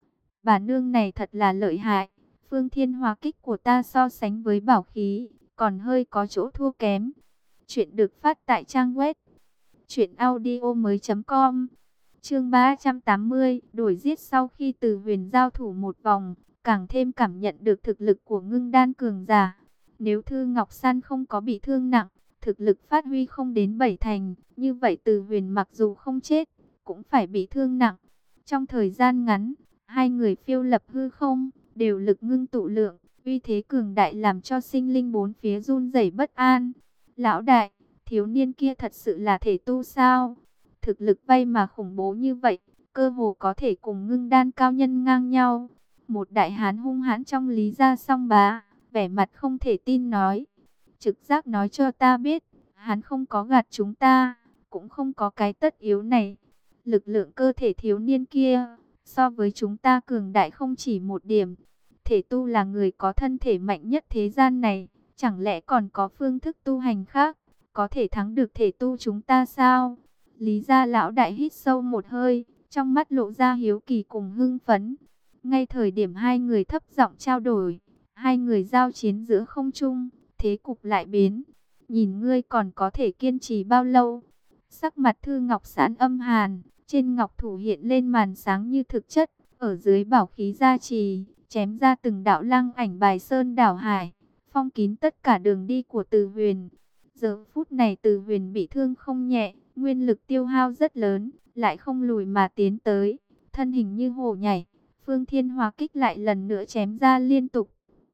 Bà nương này thật là lợi hại, Phương Thiên Hỏa Kích của ta so sánh với bảo khí, còn hơi có chỗ thua kém. Chuyện được phát tại trang web truyện audio mới chấm com. Chương ba trăm tám mươi, đuổi giết. Sau khi Từ Huyền giao thủ một vòng, càng thêm cảm nhận được thực lực của Ngưng Đan cường giả. Nếu Thư Ngọc San không có bị thương nặng, thực lực phát huy không đến bảy thành, như vậy Từ Huyền mặc dù không chết, cũng phải bị thương nặng. Trong thời gian ngắn, hai người phiêu lập hư không, đều lực ngưng tụ lượng, uy thế cường đại làm cho sinh linh bốn phía run rẩy bất an. Lão đại, thiếu niên kia thật sự là thể tu sao? Thực lực vay mà khủng bố như vậy, cơ hồ có thể cùng Ngưng Đan cao nhân ngang nhau. Một đại hán hung hãn trong Lý Gia Song Bá, vẻ mặt không thể tin nói. Trực giác nói cho ta biết, hắn không có gạt chúng ta, cũng không có cái tất yếu này. Lực lượng cơ thể thiếu niên kia, so với chúng ta cường đại không chỉ một điểm. Thể tu là người có thân thể mạnh nhất thế gian này, chẳng lẽ còn có phương thức tu hành khác, có thể thắng được thể tu chúng ta sao? Lý Gia lão đại hít sâu một hơi, trong mắt lộ ra hiếu kỳ cùng hưng phấn. Ngay thời điểm hai người thấp giọng trao đổi, hai người giao chiến giữa không trung, thế cục lại biến. Nhìn ngươi còn có thể kiên trì bao lâu? Sắc mặt Thư Ngọc Sãn âm hàn, trên ngọc thủ hiện lên màn sáng như thực chất, ở dưới bảo khí gia trì, chém ra từng đạo lăng ảnh bài sơn đảo hải, phong kín tất cả đường đi của Từ Huyền. Giờ phút này Từ Huyền bị thương không nhẹ, nguyên lực tiêu hao rất lớn, lại không lùi mà tiến tới, thân hình như hổ nhảy. Phương Thiên Hỏa Kích lại lần nữa chém ra liên tục.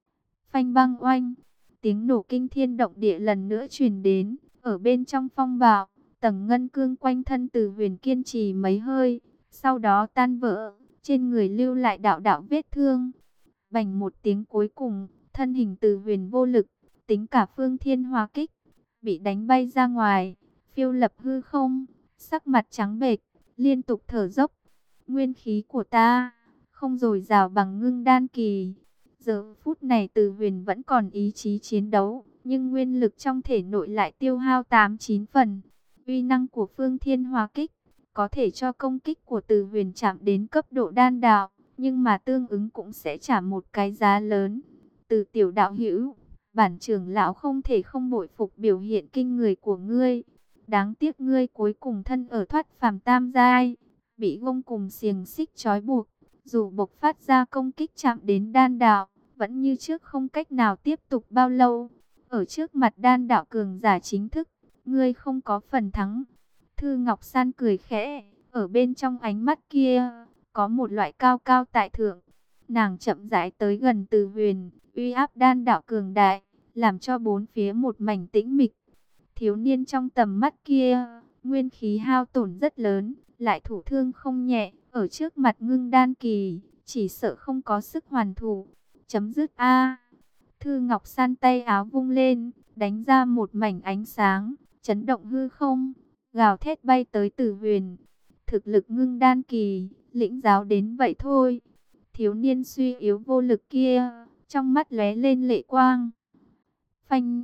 Phanh băng oanh, tiếng nổ kinh thiên động địa lần nữa truyền đến, ở bên trong phong bạo, tầng ngân cương quanh thân Từ Huyền kiên trì mấy hơi, sau đó tan vỡ, trên người lưu lại đạo đạo vết thương. Bành một tiếng cuối cùng, thân hình Từ Huyền vô lực, tính cả Phương Thiên Hỏa Kích, bị đánh bay ra ngoài, phiêu lập hư không, sắc mặt trắng bệch, liên tục thở dốc. Nguyên khí của ta không dồi dào bằng Ngưng Đan kỳ. Giờ phút này Từ Huyền vẫn còn ý chí chiến đấu, nhưng nguyên lực trong thể nội lại tiêu hao tám chín phần. Uy năng của Phương Thiên Hỏa Kích có thể cho công kích của Từ Huyền chạm đến cấp độ đan đạo, nhưng mà tương ứng cũng sẽ trả một cái giá lớn. Từ tiểu đạo hữu, bản trưởng lão không thể không bội phục biểu hiện kinh người của ngươi. Đáng tiếc ngươi cuối cùng thân ở thoát phàm tam giai, bị gông cùng xiềng xích trói buộc. Dù bộc phát ra công kích chạm đến đan đạo, vẫn như trước không cách nào tiếp tục bao lâu. Ở trước mặt đan đạo cường giả chính thức, ngươi không có phần thắng. Thư Ngọc San cười khẽ, Ở bên trong ánh mắt kia, có một loại cao cao tại thượng. Nàng chậm rãi tới gần Từ Huyền, uy áp đan đạo cường đại, làm cho bốn phía một mảnh tĩnh mịch. Thiếu niên trong tầm mắt kia, nguyên khí hao tổn rất lớn, lại thủ thương không nhẹ, ở trước mặt ngưng đan kỳ, chỉ sợ không có sức hoàn thủ. Chấm dứt a. Thư Ngọc San tay áo vung lên, đánh ra một mảnh ánh sáng, chấn động hư không, gào thét bay tới Từ Huyền. Thực lực ngưng đan kỳ, lĩnh giáo đến vậy thôi. Thiếu niên suy yếu vô lực kia, trong mắt lóe lên lệ quang. Phanh.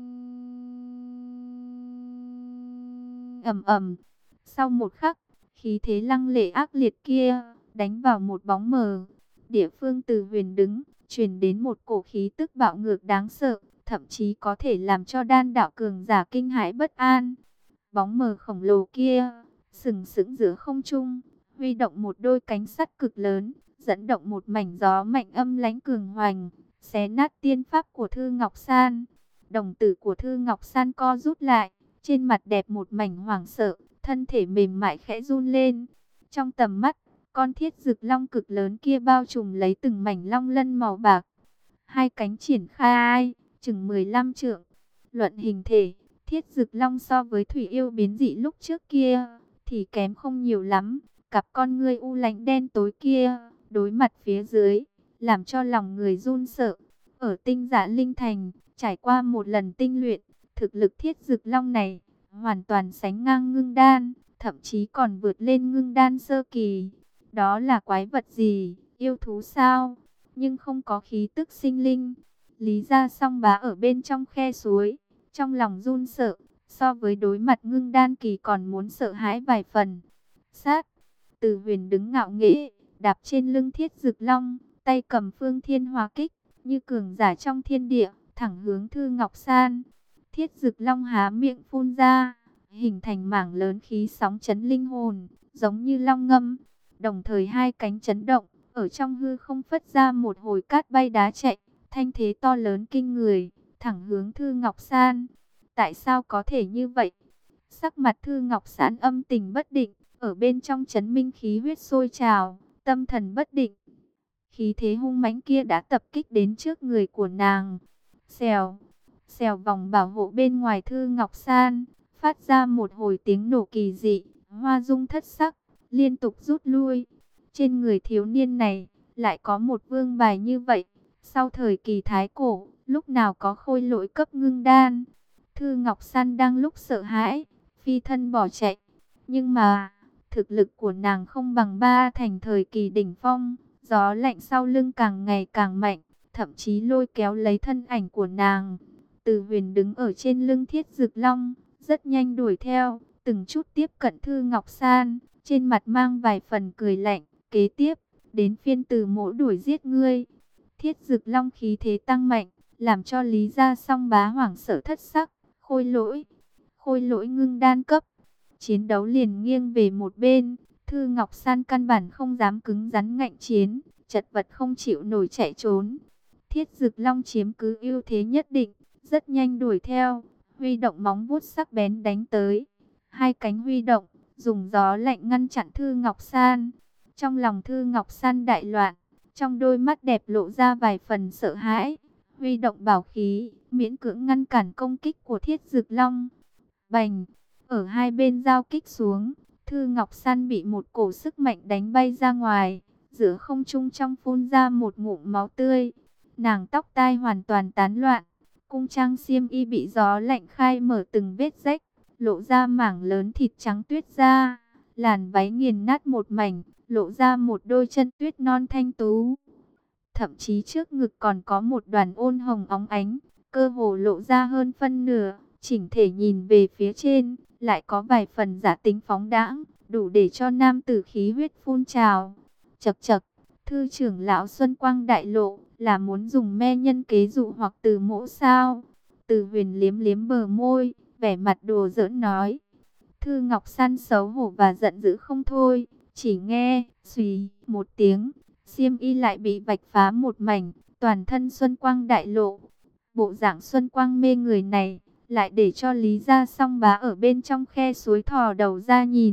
Ầm ầm. Sau một khắc, khí thế lăng lệ ác liệt kia đánh vào một bóng mờ. Địa phương Từ Huyền đứng, truyền đến một cổ khí tức bạo ngược đáng sợ, thậm chí có thể làm cho đan đạo cường giả kinh hãi bất an. Bóng mờ khổng lồ kia sừng sững giữa không trung, huy động một đôi cánh sắt cực lớn, dẫn động một mảnh gió mạnh âm lãnh cường hoành, xé nát tiên pháp của Thư Ngọc San. Đồng tử của Thư Ngọc San co rút lại, trên mặt đẹp một mảnh hoảng sợ, thân thể mềm mại khẽ run lên. Trong tầm mắt, con thiết dực long cực lớn kia bao trùm lấy từng mảnh long lân màu bạc. Hai cánh triển khai, chừng mười lăm trượng. Luận hình thể, thiết dực long so với thủy yêu biến dị lúc trước kia thì kém không nhiều lắm. Cặp con ngươi u lãnh đen tối kia, đối mặt phía dưới, làm cho lòng người run sợ. Ở tinh giả linh thành, trải qua một lần tinh luyện, thực lực thiết dực long này hoàn toàn sánh ngang ngưng đan, thậm chí còn vượt lên ngưng đan sơ kỳ. Đó là quái vật gì? Yêu thú sao? Nhưng không có khí tức sinh linh. Lý Gia Song Bá ở bên trong khe suối, trong lòng run sợ, so với đối mặt ngưng đan kỳ còn muốn sợ hãi vài phần. Sát. Từ Huyền đứng ngạo nghễ, đạp trên lưng thiết dực long, tay cầm phương thiên hóa kích, như cường giả trong thiên địa, thẳng hướng Thư Ngọc San. Thiết dực long há miệng phun ra, hình thành mảng lớn khí sóng chấn linh hồn, giống như long ngâm. Đồng thời hai cánh chấn động, ở trong hư không phất ra một hồi cát bay đá chạy, thanh thế to lớn kinh người, thẳng hướng Thư Ngọc San. Tại sao có thể như vậy? Sắc mặt Thư Ngọc San âm tình bất định, ở bên trong chấn minh khí huyết sôi trào, tâm thần bất định. Khí thế hung mãnh kia đã tập kích đến trước người của nàng. Xèo, xèo vòng bảo hộ bên ngoài Thư Ngọc San, phát ra một hồi tiếng nổ kỳ dị, hoa dung thất sắc, liên tục rút lui. Trên người thiếu niên này, lại có một vương bài như vậy. Sau thời kỳ thái cổ, lúc nào có khôi lỗi cấp ngưng đan. Thư Ngọc San đang lúc sợ hãi, phi thân bỏ chạy. Nhưng mà, thực lực của nàng không bằng ba thành thời kỳ đỉnh phong. Gió lạnh sau lưng càng ngày càng mạnh, thậm chí lôi kéo lấy thân ảnh của nàng. Từ Huyền đứng ở trên lưng thiết dực long, rất nhanh đuổi theo, từng chút tiếp cận Thư Ngọc San, trên mặt mang vài phần cười lạnh. Kế tiếp, đến phiên Từ Mỗ đuổi giết ngươi. Thiết dực long khí thế tăng mạnh, làm cho Lý Gia Song Bá hoảng sợ thất sắc. Khôi lỗi, khôi lỗi ngưng đan cấp. Chiến đấu liền nghiêng về một bên. Thư Ngọc San căn bản không dám cứng rắn ngạnh chiến, chật vật không chịu nổi chạy trốn. Thiết dực long chiếm cứ ưu thế nhất định, rất nhanh đuổi theo, huy động móng vuốt sắc bén đánh tới. Hai cánh huy động, dùng gió lạnh ngăn chặn Thư Ngọc San. Trong lòng Thư Ngọc San đại loạn, trong đôi mắt đẹp lộ ra vài phần sợ hãi, huy động bảo khí, miễn cưỡng ngăn cản công kích của thiết dực long. Bành, ở hai bên giao kích xuống, Thư Ngọc San bị một cổ sức mạnh đánh bay ra ngoài, giữa không trung trong phun ra một ngụm máu tươi. Nàng tóc tai hoàn toàn tán loạn, cung trang xiêm y bị gió lạnh khai mở từng vết rách, lộ ra mảng lớn thịt trắng tuyết ra, làn váy nghiền nát một mảnh, lộ ra một đôi chân tuyết non thanh tú. Thậm chí trước ngực còn có một đoàn ôn hồng óng ánh, cơ hồ lộ ra hơn phân nửa, chỉnh thể nhìn về phía trên, lại có vài phần giả tính phóng đãng, đủ để cho nam tử khí huyết phun trào. Chậc chậc, thư trưởng lão Xuân Quang đại lộ, là muốn dùng me nhân kế dụ hoặc Từ Mỗ sao? Từ Huyền liếm liếm bờ môi, vẻ mặt đùa giỡn nói. Thư Ngọc San xấu hổ và giận dữ không thôi, chỉ nghe xùy một tiếng, xiêm y lại bị vạch phá một mảnh, toàn thân Xuân Quang đại lộ. Bộ dạng Xuân Quang mê người này, lại để cho Lý Gia Song Bá ở bên trong khe suối thò đầu ra nhìn,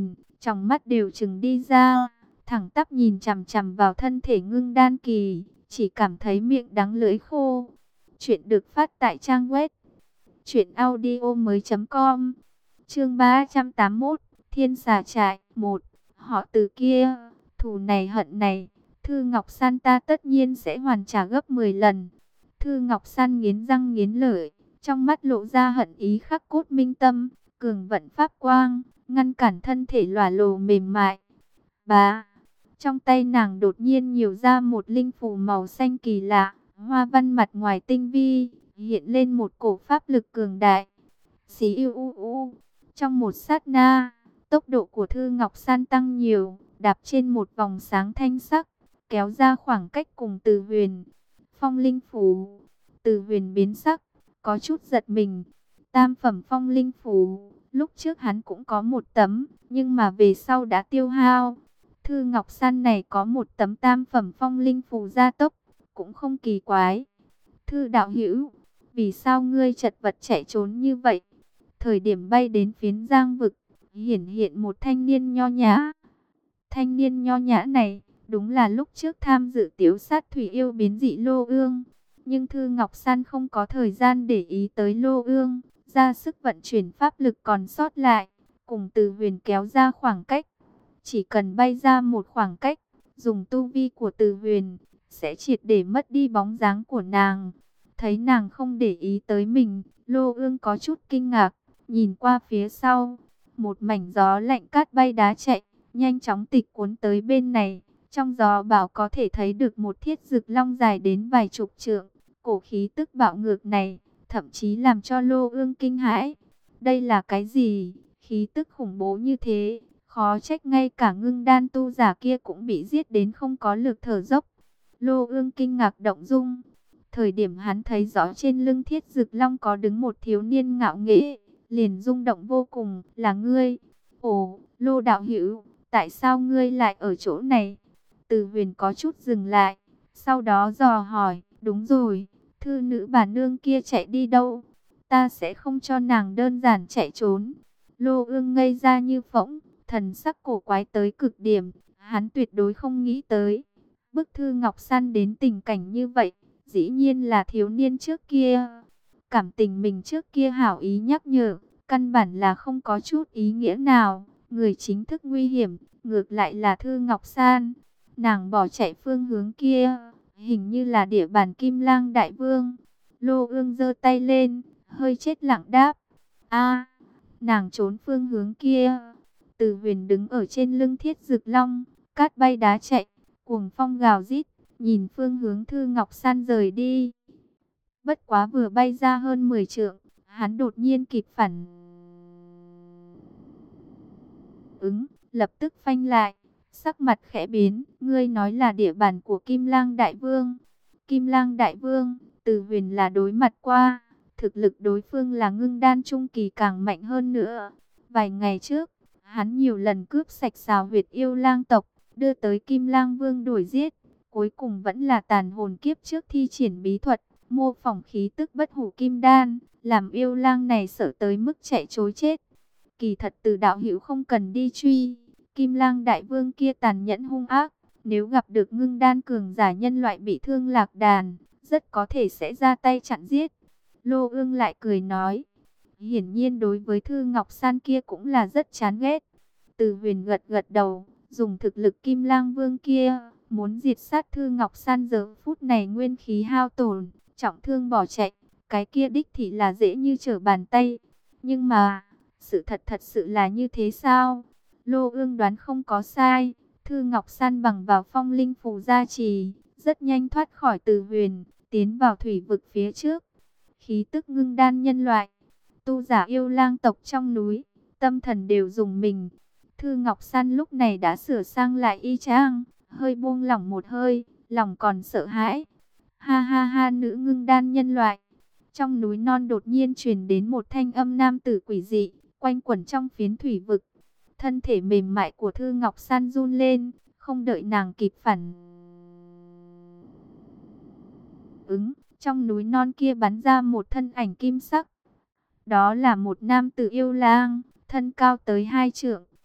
Trong mắt đều trừng đi ra, thẳng tắp nhìn chằm chằm vào thân thể ngưng đan kỳ, chỉ cảm thấy miệng đắng lưỡi khô. Chuyện được phát tại trang web truyện audio mới chấm com. Chương ba trăm tám mươi mốt, Thiên Xà Trại một. Họ Từ kia, thù này hận này, Thư Ngọc San ta tất nhiên sẽ hoàn trả gấp mười lần. Thư Ngọc San nghiến răng nghiến lợi, trong mắt lộ ra hận ý khắc cốt minh tâm, cường vận pháp quang, ngăn cản thân thể lòa lồ mềm mại. Bá, trong tay nàng đột nhiên nhiều ra một linh phù màu xanh kỳ lạ, hoa văn mặt ngoài tinh vi, hiện lên một cổ pháp lực cường đại. Xí u u u, trong một sát na, tốc độ của Thư Ngọc San tăng nhiều, đạp trên một vòng sáng thanh sắc, kéo ra khoảng cách cùng Từ Huyền. Phong linh phù, Từ Huyền biến sắc, có chút giật mình. Tam phẩm phong linh phù, lúc trước hắn cũng có một tấm, nhưng mà về sau đã tiêu hao. Thư Ngọc San này có một tấm tam phẩm phong linh phù gia tốc, cũng không kỳ quái. Thư đạo hữu, vì sao ngươi chật vật chạy trốn như vậy? Thời điểm bay đến phiến giang vực, hiển hiện một thanh niên nho nhã. Thanh niên nho nhã này, đúng là lúc trước tham dự tiếu sát thủy yêu biến dị Lô Ương. Nhưng Thư Ngọc San không có thời gian để ý tới Lô Ương, ra sức vận chuyển pháp lực còn sót lại, cùng Từ Huyền kéo ra khoảng cách. Chỉ cần bay ra một khoảng cách, dùng tu vi của Từ Huyền, sẽ triệt để mất đi bóng dáng của nàng. Thấy nàng không để ý tới mình, Lô Ương có chút kinh ngạc, nhìn qua phía sau. Một mảnh gió lạnh cát bay đá chạy, nhanh chóng tịch cuốn tới bên này. Trong gió bão có thể thấy được một thiết dực long dài đến vài chục trượng. Cổ khí tức bạo ngược này, thậm chí làm cho Lô Ương kinh hãi. Đây là cái gì? Khí tức khủng bố như thế, khó trách ngay cả ngưng đan tu giả kia cũng bị giết đến không có lực thở dốc. Lô Ương kinh ngạc động dung. Thời điểm hắn thấy rõ trên lưng thiết dực long có đứng một thiếu niên ngạo nghễ, liền rung động vô cùng. Là ngươi? Ồ, Lô đạo hữu, tại sao ngươi lại ở chỗ này? Từ Huyền có chút dừng lại, sau đó dò hỏi. Đúng rồi, thư nữ bà nương kia chạy đi đâu? Ta sẽ không cho nàng đơn giản chạy trốn. Lô Ương ngây ra như phỗng, thần sắc cổ quái tới cực điểm. Hắn tuyệt đối không nghĩ tới bức Thư Ngọc San đến tình cảnh như vậy. Dĩ nhiên là thiếu niên trước kia. Cảm tình mình trước kia hảo ý nhắc nhở, căn bản là không có chút ý nghĩa nào. Người chính thức nguy hiểm, ngược lại là Thư Ngọc San. Nàng bỏ chạy phương hướng kia, hình như là địa bàn Kim Lang Đại Vương. Lô Ương giơ tay lên, hơi chết lặng đáp. A, nàng trốn phương hướng kia. Từ Huyền đứng ở trên lưng thiết dực long, cát bay đá chạy, cuồng phong gào rít, nhìn phương hướng Thư Ngọc San rời đi. Bất quá vừa bay ra hơn mười trượng, hắn đột nhiên kịp phản ứng, lập tức phanh lại, sắc mặt khẽ biến. Ngươi nói là địa bàn của Kim Lang Đại Vương? Kim Lang Đại Vương, Từ Huyền là đối mặt qua, thực lực đối phương là ngưng đan trung kỳ càng mạnh hơn nữa. Vài ngày trước, hắn nhiều lần cướp sạch xào huyệt yêu lang tộc, đưa tới Kim Lang Vương đuổi giết. Cuối cùng vẫn là tàn hồn kiếp trước thi triển bí thuật, mô phỏng khí tức bất hủ kim đan, làm yêu lang này sợ tới mức chạy trối chết. Kỳ thật Từ đạo hữu không cần đi truy, Kim Lang Đại Vương kia tàn nhẫn hung ác, nếu gặp được ngưng đan cường giả nhân loại bị thương lạc đàn, rất có thể sẽ ra tay chặn giết. Lô Ương lại cười nói, hiển nhiên đối với Thư Ngọc San kia cũng là rất chán ghét. Từ Huyền gật gật đầu, dùng thực lực Kim Lang Vương kia, muốn diệt sát Thư Ngọc San giờ phút này nguyên khí hao tổn, trọng thương bỏ chạy, cái kia đích thị là dễ như trở bàn tay. Nhưng mà, sự thật thật sự là như thế sao? Lô Ương đoán không có sai, Thư Ngọc San bằng vào phong linh phù gia trì, rất nhanh thoát khỏi Từ Huyền, tiến vào thủy vực phía trước. Khí tức ngưng đan nhân loại, tu giả yêu lang tộc trong núi, tâm thần đều dùng mình. Thư Ngọc San lúc này đã sửa sang lại y chang, hơi buông lỏng một hơi, lòng còn sợ hãi. Ha ha ha, nữ ngưng đan nhân loại. Trong núi non đột nhiên truyền đến một thanh âm nam tử quỷ dị, quanh quẩn trong phiến thủy vực. Thân thể mềm mại của Thư Ngọc San run lên, không đợi nàng kịp phản ứng, trong núi non kia bắn ra một thân ảnh kim sắc. Đó là một nam tử yêu lang, thân cao tới hai trượng,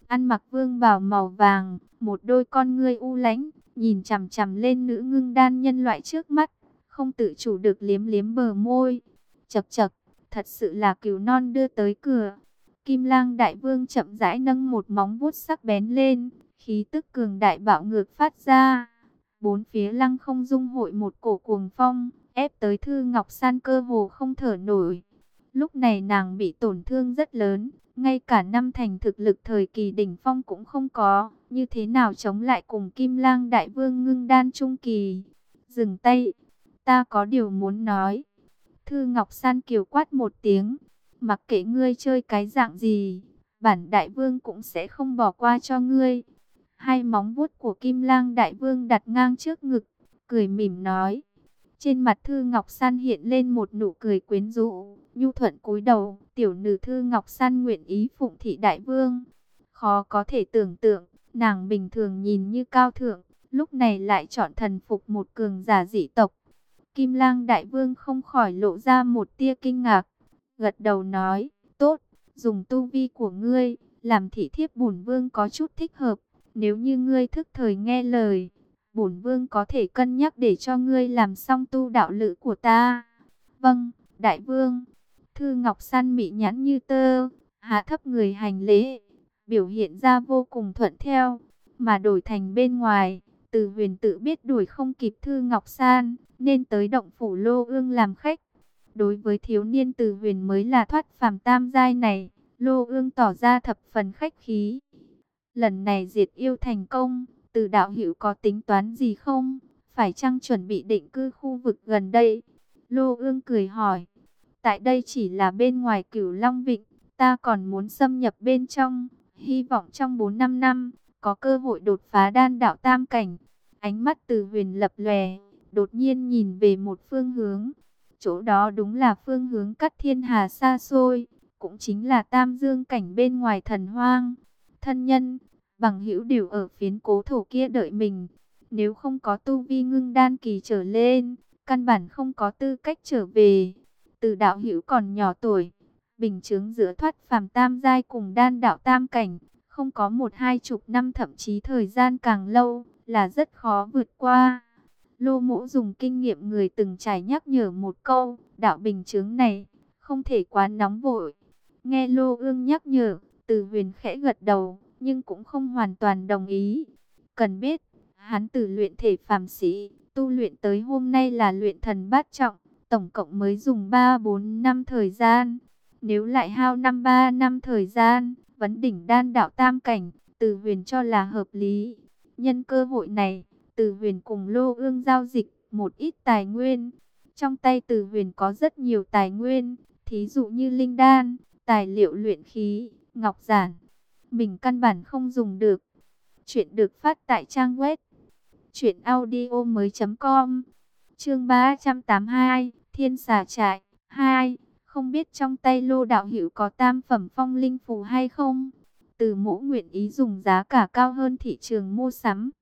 ăn mặc vương bào màu vàng, một đôi con ngươi u lãnh, nhìn chằm chằm lên nữ ngưng đan nhân loại trước mắt, không tự chủ được liếm liếm bờ môi. Chậc chậc, thật sự là cừu non đưa tới cửa. Kim Lang Đại Vương chậm rãi nâng một móng vuốt sắc bén lên, khí tức cường đại bạo ngược phát ra. Bốn phía lăng không dung hội một cổ cuồng phong, ép tới Thư Ngọc San cơ hồ không thở nổi. Lúc này nàng bị tổn thương rất lớn, ngay cả năm thành thực lực thời kỳ đỉnh phong cũng không có, như thế nào chống lại cùng Kim Lang Đại Vương ngưng đan trung kỳ. Dừng tay, ta có điều muốn nói. Thư Ngọc San kiều quát một tiếng, mặc kệ ngươi chơi cái dạng gì, bản đại vương cũng sẽ không bỏ qua cho ngươi. Hai móng vuốt của Kim Lang Đại Vương đặt ngang trước ngực, cười mỉm nói. Trên mặt Thư Ngọc San hiện lên một nụ cười quyến rũ, nhu thuận cúi đầu, tiểu nữ Thư Ngọc San nguyện ý phụng thị đại vương. Khó có thể tưởng tượng, nàng bình thường nhìn như cao thượng, lúc này lại chọn thần phục một cường giả dị tộc. Kim Lang Đại Vương không khỏi lộ ra một tia kinh ngạc, gật đầu nói, tốt, dùng tu vi của ngươi, làm thị thiếp bổn vương có chút thích hợp, nếu như ngươi thức thời nghe lời, bổn vương có thể cân nhắc để cho ngươi làm xong tu đạo lữ của ta. Vâng, đại vương. Thư Ngọc San mị nhãn như tơ, hạ thấp người hành lễ, biểu hiện ra vô cùng thuận theo, mà đổi thành bên ngoài, Từ Huyền tự biết đuổi không kịp Thư Ngọc San, nên tới động phủ Lô Ương làm khách. Đối với thiếu niên Từ Huyền mới là thoát phàm tam giai này, Lô Ương tỏ ra thập phần khách khí. Lần này diệt yêu thành công, Từ đạo hữu có tính toán gì không? Phải chăng chuẩn bị định cư khu vực gần đây? Lô Ương cười hỏi. Tại đây chỉ là bên ngoài Cửu Long Vịnh, ta còn muốn xâm nhập bên trong, hy vọng trong bốn năm năm có cơ hội đột phá đan đạo tam cảnh. Ánh mắt Từ Huyền lập lòe, đột nhiên nhìn về một phương hướng. Chỗ đó đúng là phương hướng Cát Thiên Hà xa xôi, cũng chính là Tam Dương cảnh bên ngoài Thần Hoang. Thân nhân, bằng hữu đều ở phiến cố thổ kia đợi mình. Nếu không có tu vi ngưng đan kỳ trở lên, căn bản không có tư cách trở về. Từ đạo hữu còn nhỏ tuổi, bình chứng giữa thoát phàm tam giai cùng đan đạo tam cảnh, không có một hai chục năm thậm chí thời gian càng lâu, là rất khó vượt qua. Lô Mỗ dùng kinh nghiệm người từng trải nhắc nhở một câu, đạo bình chứng này, không thể quá nóng vội. Nghe Lô Ương nhắc nhở, Từ Huyền khẽ gật đầu, nhưng cũng không hoàn toàn đồng ý. Cần biết, hắn từ luyện thể phàm sĩ, tu luyện tới hôm nay là luyện thần bát trọng, tổng cộng mới dùng ba bốn năm thời gian. Nếu lại hao năm ba năm thời gian, vấn đỉnh đan đạo tam cảnh, Từ Huyền cho là hợp lý. Nhân cơ hội này, Từ Huyền cùng Lô Ương giao dịch một ít tài nguyên. Trong tay Từ Huyền có rất nhiều tài nguyên, thí dụ như linh đan, tài liệu luyện khí, ngọc giản. Mình căn bản không dùng được. Chuyện được phát tại trang web truyện audio mới chấm com. Chương ba trăm tám mươi hai, Thiên Xà Trại hai. Không biết trong tay Lô đạo hữu có tam phẩm phong linh phù hay không? Từ Mỗ nguyện ý dùng giá cả cao hơn thị trường mua sắm,